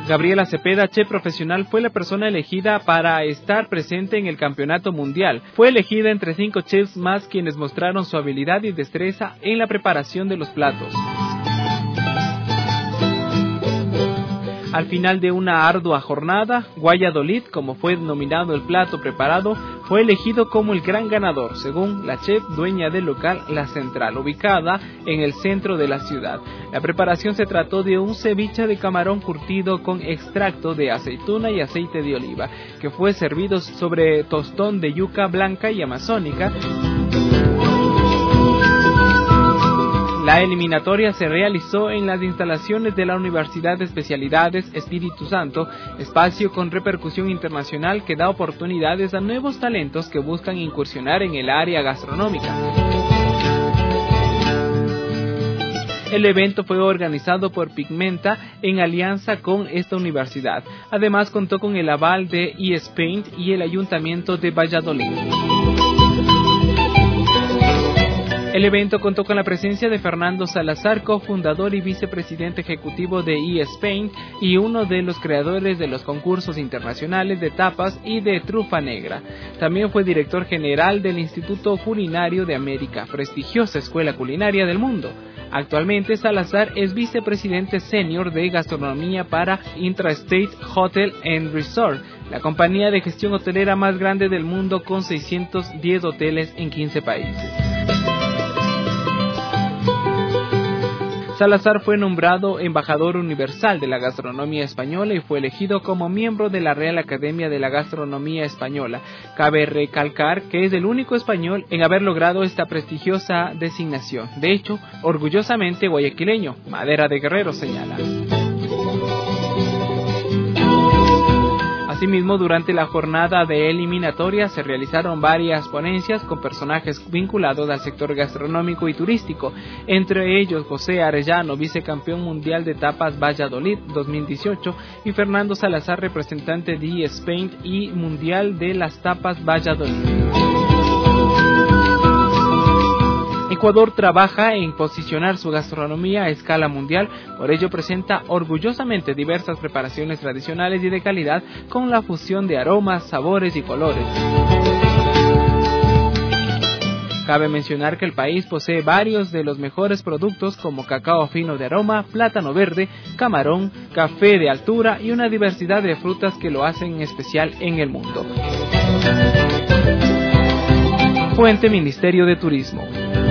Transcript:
Gabriela Cepeda, chef profesional, fue la persona elegida para estar presente en el campeonato mundial. Fue elegida entre 5 chefs más quienes mostraron su habilidad y destreza en la preparación de los platos. Al final de una ardua jornada, Valladolid, como fue denominado el plato preparado, fue elegido como el gran ganador, según la chef dueña del local La Central, ubicada en el centro de la ciudad. La preparación se trató de un ceviche de camarón curtido con extracto de aceituna y aceite de oliva, que fue servido sobre tostón de yuca blanca y amazónica. La eliminatoria se realizó en las instalaciones de la Universidad de Especialidades Espíritu Santo, espacio con repercusión internacional que da oportunidades a nuevos talentos que buscan incursionar en el área gastronómica. El evento fue organizado por Pigmenta en alianza con esta universidad. Además contó con el aval de eSpaint y el Ayuntamiento de Valladolid. El evento contó con la presencia de Fernando Salazar, cofundador y vicepresidente ejecutivo de eSpaint y uno de los creadores de los concursos internacionales de tapas y de trufa negra. También fue director general del Instituto Culinario de América, prestigiosa escuela culinaria del mundo. Actualmente Salazar es vicepresidente senior de gastronomía para Intrastate Hotel and Resort, la compañía de gestión hotelera más grande del mundo con 610 hoteles en 15 países. Salazar fue nombrado embajador universal de la gastronomía española y fue elegido como miembro de la Real Academia de la Gastronomía Española. Cabe recalcar que es el único español en haber logrado esta prestigiosa designación. De hecho, orgullosamente guayaquileño, madera de guerrero, señala. Asimismo, durante la jornada de eliminatoria se realizaron varias ponencias con personajes vinculados al sector gastronómico y turístico, entre ellos José Arellano, vicecampeón mundial de tapas Valladolid 2018, y Fernando Salazar, representante de eSpaint y mundial de las tapas Valladolid. Ecuador trabaja en posicionar su gastronomía a escala mundial, por ello presenta orgullosamente diversas preparaciones tradicionales y de calidad con la fusión de aromas, sabores y colores. Cabe mencionar que el país posee varios de los mejores productos como cacao fino de aroma, plátano verde, camarón, café de altura y una diversidad de frutas que lo hacen especial en el mundo. Fuente: Ministerio de Turismo.